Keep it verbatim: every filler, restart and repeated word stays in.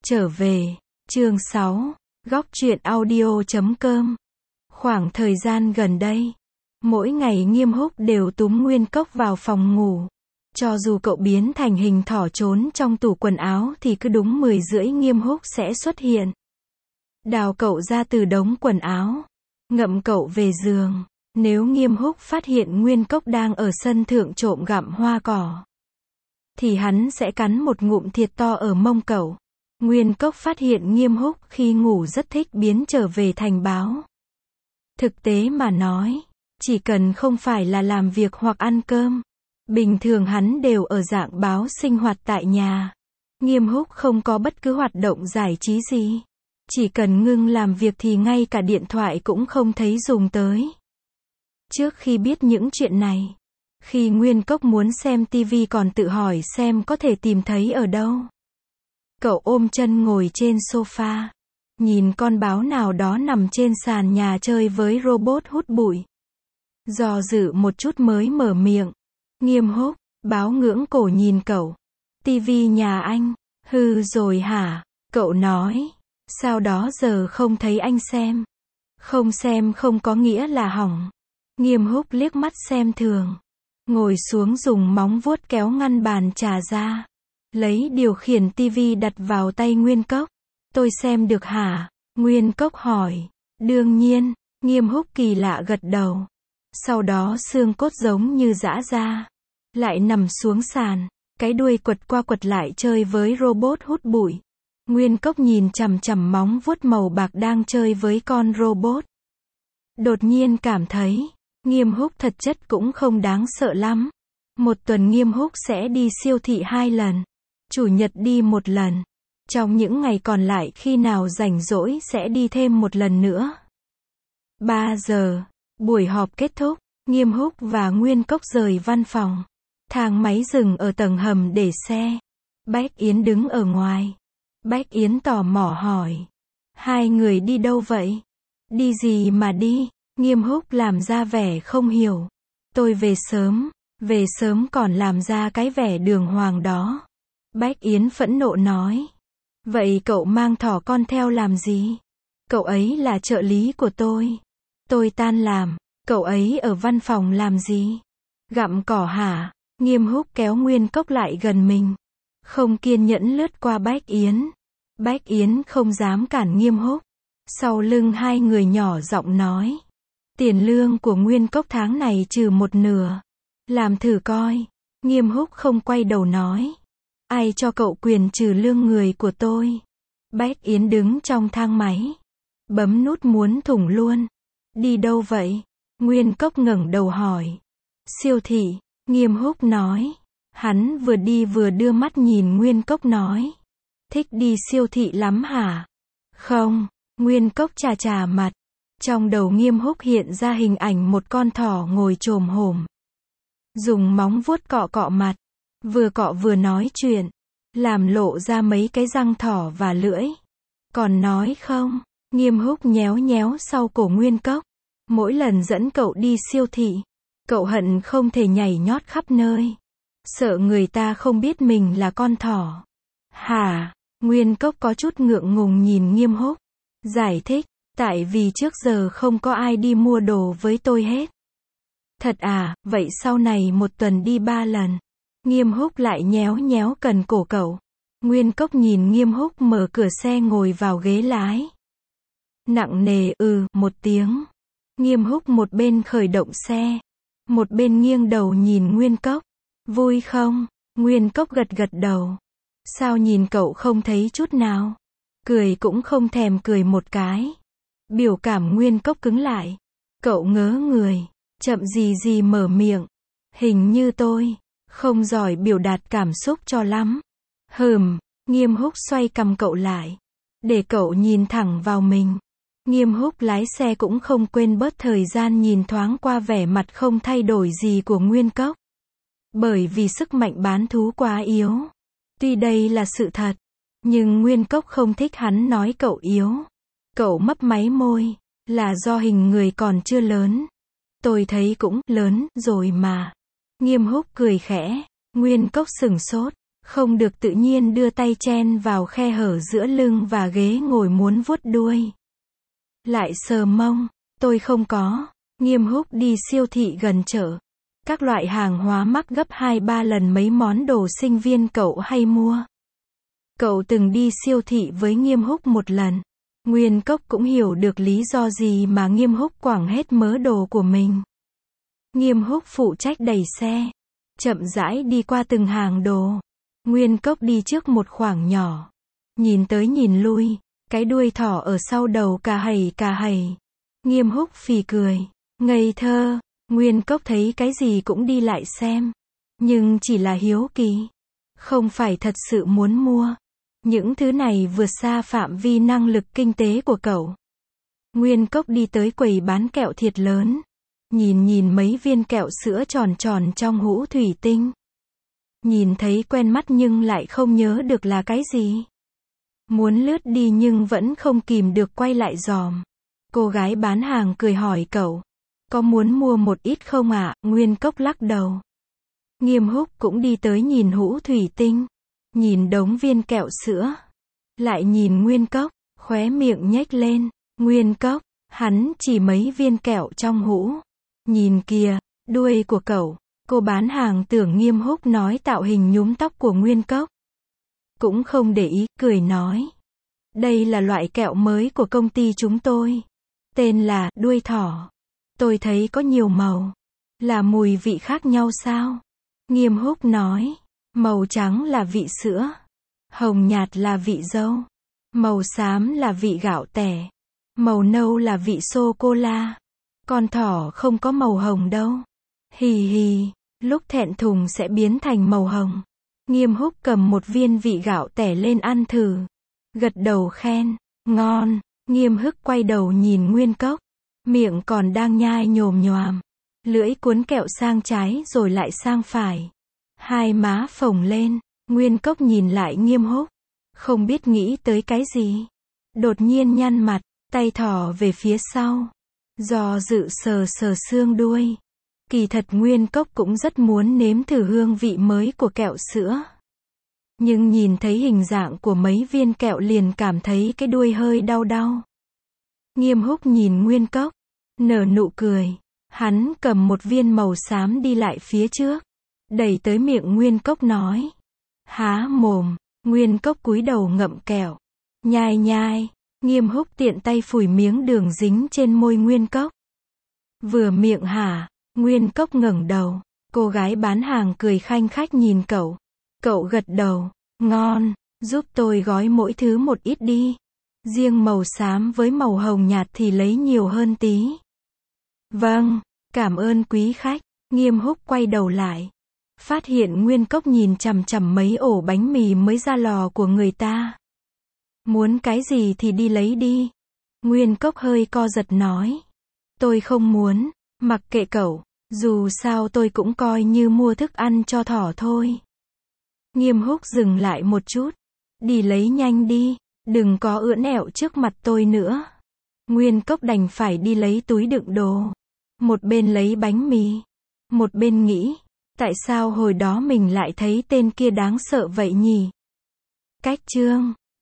Trở về, chương sáu, góc truyện audio chấm com. Khoảng thời gian gần đây, mỗi ngày Nghiêm Húc đều túm Nguyên Cốc vào phòng ngủ. Cho dù cậu biến thành hình thỏ trốn trong tủ quần áo thì cứ đúng mười rưỡi Nghiêm Húc sẽ xuất hiện. Đào cậu ra từ đống quần áo, ngậm cậu về giường. Nếu Nghiêm Húc phát hiện Nguyên Cốc đang ở sân thượng trộm gặm hoa cỏ, thì hắn sẽ cắn một ngụm thiệt to ở mông cậu. Nguyên Cốc phát hiện Nghiêm Húc khi ngủ rất thích biến trở về thành báo. Thực tế mà nói, chỉ cần không phải là làm việc hoặc ăn cơm, bình thường hắn đều ở dạng báo sinh hoạt tại nhà. Nghiêm Húc không có bất cứ hoạt động giải trí gì. Chỉ cần ngưng làm việc thì ngay cả điện thoại cũng không thấy dùng tới. Trước khi biết những chuyện này, khi Nguyên Cốc muốn xem tivi còn tự hỏi xem có thể tìm thấy ở đâu. Cậu ôm chân ngồi trên sofa, nhìn con báo nào đó nằm trên sàn nhà chơi với robot hút bụi. Do dự một chút mới mở miệng. Nghiêm Húc, báo ngưỡng cổ nhìn cậu. Tivi nhà anh, hư rồi hả? Cậu nói. Sao đó giờ không thấy anh xem? Không xem không có nghĩa là hỏng. Nghiêm Húc liếc mắt xem thường. Ngồi xuống dùng móng vuốt kéo ngăn bàn trà ra. Lấy điều khiển tivi đặt vào tay Nguyên Cốc. Tôi xem được hả? Nguyên Cốc hỏi. Đương nhiên. Nghiêm Húc kỳ lạ gật đầu. Sau đó xương cốt giống như giã ra. Lại nằm xuống sàn. Cái đuôi quật qua quật lại chơi với robot hút bụi. Nguyên Cốc nhìn chằm chằm móng vuốt màu bạc đang chơi với con robot. Đột nhiên cảm thấy, Nghiêm Húc thật chất cũng không đáng sợ lắm. Một tuần Nghiêm Húc sẽ đi siêu thị hai lần. Chủ nhật đi một lần. Trong những ngày còn lại khi nào rảnh rỗi sẽ đi thêm một lần nữa. ba giờ, buổi họp kết thúc, Nghiêm Húc và Nguyên Cốc rời văn phòng. Thang máy dừng ở tầng hầm để xe. Bách Yến đứng ở ngoài. Bách Yến tò mò hỏi. Hai người đi đâu vậy? Đi gì mà đi? Nghiêm Húc làm ra vẻ không hiểu. Tôi về sớm. Về sớm còn làm ra cái vẻ đường hoàng đó. Bách Yến phẫn nộ nói. Vậy cậu mang thỏ con theo làm gì? Cậu ấy là trợ lý của tôi. Tôi tan làm. Cậu ấy ở văn phòng làm gì? Gặm cỏ hả? Nghiêm Húc kéo Nguyên Cốc lại gần mình. Không kiên nhẫn lướt qua Bách Yến. Bách Yến không dám cản Nghiêm Húc. Sau lưng hai người nhỏ giọng nói. Tiền lương của Nguyên Cốc tháng này trừ một nửa. Làm thử coi. Nghiêm Húc không quay đầu nói. Ai cho cậu quyền trừ lương người của tôi? Bách Yến đứng trong thang máy. Bấm nút muốn thủng luôn. Đi đâu vậy? Nguyên Cốc ngẩng đầu hỏi. Siêu thị. Nghiêm Húc nói. Hắn vừa đi vừa đưa mắt nhìn Nguyên Cốc nói. Thích đi siêu thị lắm hả? Không. Nguyên Cốc chà chà mặt. Trong đầu Nghiêm Húc hiện ra hình ảnh một con thỏ ngồi chồm hổm. Dùng móng vuốt cọ cọ mặt. Vừa cọ vừa nói chuyện. Làm lộ ra mấy cái răng thỏ và lưỡi. Còn nói không? Nghiêm Húc nhéo nhéo sau cổ Nguyên Cốc. Mỗi lần dẫn cậu đi siêu thị, cậu hận không thể nhảy nhót khắp nơi. Sợ người ta không biết mình là con thỏ. Hả? Nguyên Cốc có chút ngượng ngùng nhìn Nghiêm Húc. Giải thích, tại vì trước giờ không có ai đi mua đồ với tôi hết. Thật à, vậy sau này một tuần đi ba lần. Nghiêm Húc lại nhéo nhéo cần cổ cậu. Nguyên Cốc nhìn Nghiêm Húc mở cửa xe ngồi vào ghế lái. Nặng nề ừ, một tiếng. Nghiêm Húc một bên khởi động xe, một bên nghiêng đầu nhìn Nguyên Cốc. Vui không? Nguyên Cốc gật gật đầu. Sao nhìn cậu không thấy chút nào? Cười cũng không thèm cười một cái. Biểu cảm Nguyên Cốc cứng lại. Cậu ngớ người, chậm gì gì mở miệng. Hình như tôi không giỏi biểu đạt cảm xúc cho lắm. Hừm. Nghiêm Húc xoay cằm cậu lại, để cậu nhìn thẳng vào mình. Nghiêm Húc lái xe cũng không quên bớt thời gian nhìn thoáng qua vẻ mặt không thay đổi gì của Nguyên Cốc. Bởi vì sức mạnh bán thú quá yếu. Tuy đây là sự thật, nhưng Nguyên Cốc không thích hắn nói cậu yếu. Cậu mấp máy môi, là do hình người còn chưa lớn. Tôi thấy cũng lớn rồi mà. Nghiêm Húc cười khẽ. Nguyên Cốc sửng sốt. Không được tự nhiên đưa tay chen vào khe hở giữa lưng và ghế ngồi muốn vuốt đuôi. Lại sờ mông. Tôi không có. Nghiêm Húc đi siêu thị gần chợ. Các loại hàng hóa mắc gấp hai ba lần mấy món đồ sinh viên cậu hay mua. Cậu từng đi siêu thị với Nghiêm Húc một lần. Nguyên Cốc cũng hiểu được lý do gì mà Nghiêm Húc quẳng hết mớ đồ của mình. Nghiêm Húc phụ trách đẩy xe, chậm rãi đi qua từng hàng đồ. Nguyên Cốc đi trước một khoảng nhỏ, nhìn tới nhìn lui, cái đuôi thỏ ở sau đầu cà hầy cà hầy. Nghiêm Húc phì cười, ngây thơ. Nguyên Cốc thấy cái gì cũng đi lại xem, nhưng chỉ là hiếu kỳ, không phải thật sự muốn mua. Những thứ này vượt xa phạm vi năng lực kinh tế của cậu. Nguyên Cốc đi tới quầy bán kẹo thiệt lớn, nhìn nhìn mấy viên kẹo sữa tròn tròn trong hũ thủy tinh. Nhìn thấy quen mắt nhưng lại không nhớ được là cái gì. Muốn lướt đi nhưng vẫn không kìm được quay lại dòm. Cô gái bán hàng cười hỏi cậu, có muốn mua một ít không ạ? À? Nguyên Cốc lắc đầu. Nghiêm Húc cũng đi tới nhìn hũ thủy tinh, nhìn đống viên kẹo sữa, lại nhìn Nguyên Cốc, khóe miệng nhếch lên. Nguyên Cốc, hắn chỉ mấy viên kẹo trong hũ. Nhìn kìa, đuôi của cậu. Cô bán hàng tưởng Nghiêm Húc nói tạo hình nhúm tóc của Nguyên Cốc. Cũng không để ý, cười nói. Đây là loại kẹo mới của công ty chúng tôi. Tên là đuôi thỏ. Tôi thấy có nhiều màu. Là mùi vị khác nhau sao? Nghiêm Húc nói. Màu trắng là vị sữa. Hồng nhạt là vị dâu. Màu xám là vị gạo tẻ. Màu nâu là vị sô-cô-la. Con thỏ không có màu hồng đâu. Hì hì, lúc thẹn thùng sẽ biến thành màu hồng. Nghiêm Húc cầm một viên vị gạo tẻ lên ăn thử. Gật đầu khen, ngon. Nghiêm Húc quay đầu nhìn Nguyên Cốc. Miệng còn đang nhai nhồm nhoàm. Lưỡi cuốn kẹo sang trái rồi lại sang phải. Hai má phồng lên. Nguyên Cốc nhìn lại Nghiêm Húc. Không biết nghĩ tới cái gì. Đột nhiên nhăn mặt, tay thò về phía sau. Do dự sờ sờ xương đuôi. Kỳ thật Nguyên Cốc cũng rất muốn nếm thử hương vị mới của kẹo sữa. Nhưng nhìn thấy hình dạng của mấy viên kẹo liền cảm thấy cái đuôi hơi đau đau. Nghiêm Húc nhìn Nguyên Cốc, nở nụ cười. Hắn cầm một viên màu xám đi lại phía trước, đẩy tới miệng Nguyên Cốc nói. Há mồm. Nguyên Cốc cúi đầu ngậm kẹo. Nhai nhai. Nghiêm Húc tiện tay phủi miếng đường dính trên môi Nguyên Cốc. Vừa miệng hả? Nguyên Cốc ngẩng đầu. Cô gái bán hàng cười khanh khách nhìn cậu. Cậu gật đầu. Ngon. Giúp tôi gói mỗi thứ một ít đi. Riêng màu xám với màu hồng nhạt thì lấy nhiều hơn tí. Vâng. Cảm ơn quý khách. Nghiêm Húc quay đầu lại. Phát hiện Nguyên Cốc nhìn chằm chằm mấy ổ bánh mì mới ra lò của người ta. Muốn cái gì thì đi lấy đi. Nguyên Cốc hơi co giật nói. Tôi không muốn. Mặc kệ cậu. Dù sao tôi cũng coi như mua thức ăn cho thỏ thôi. Nghiêm Húc dừng lại một chút. Đi lấy nhanh đi. Đừng có ưỡn ẹo trước mặt tôi nữa. Nguyên Cốc đành phải đi lấy túi đựng đồ. Một bên lấy bánh mì. Một bên nghĩ. Tại sao hồi đó mình lại thấy tên kia đáng sợ vậy nhỉ? Cách chương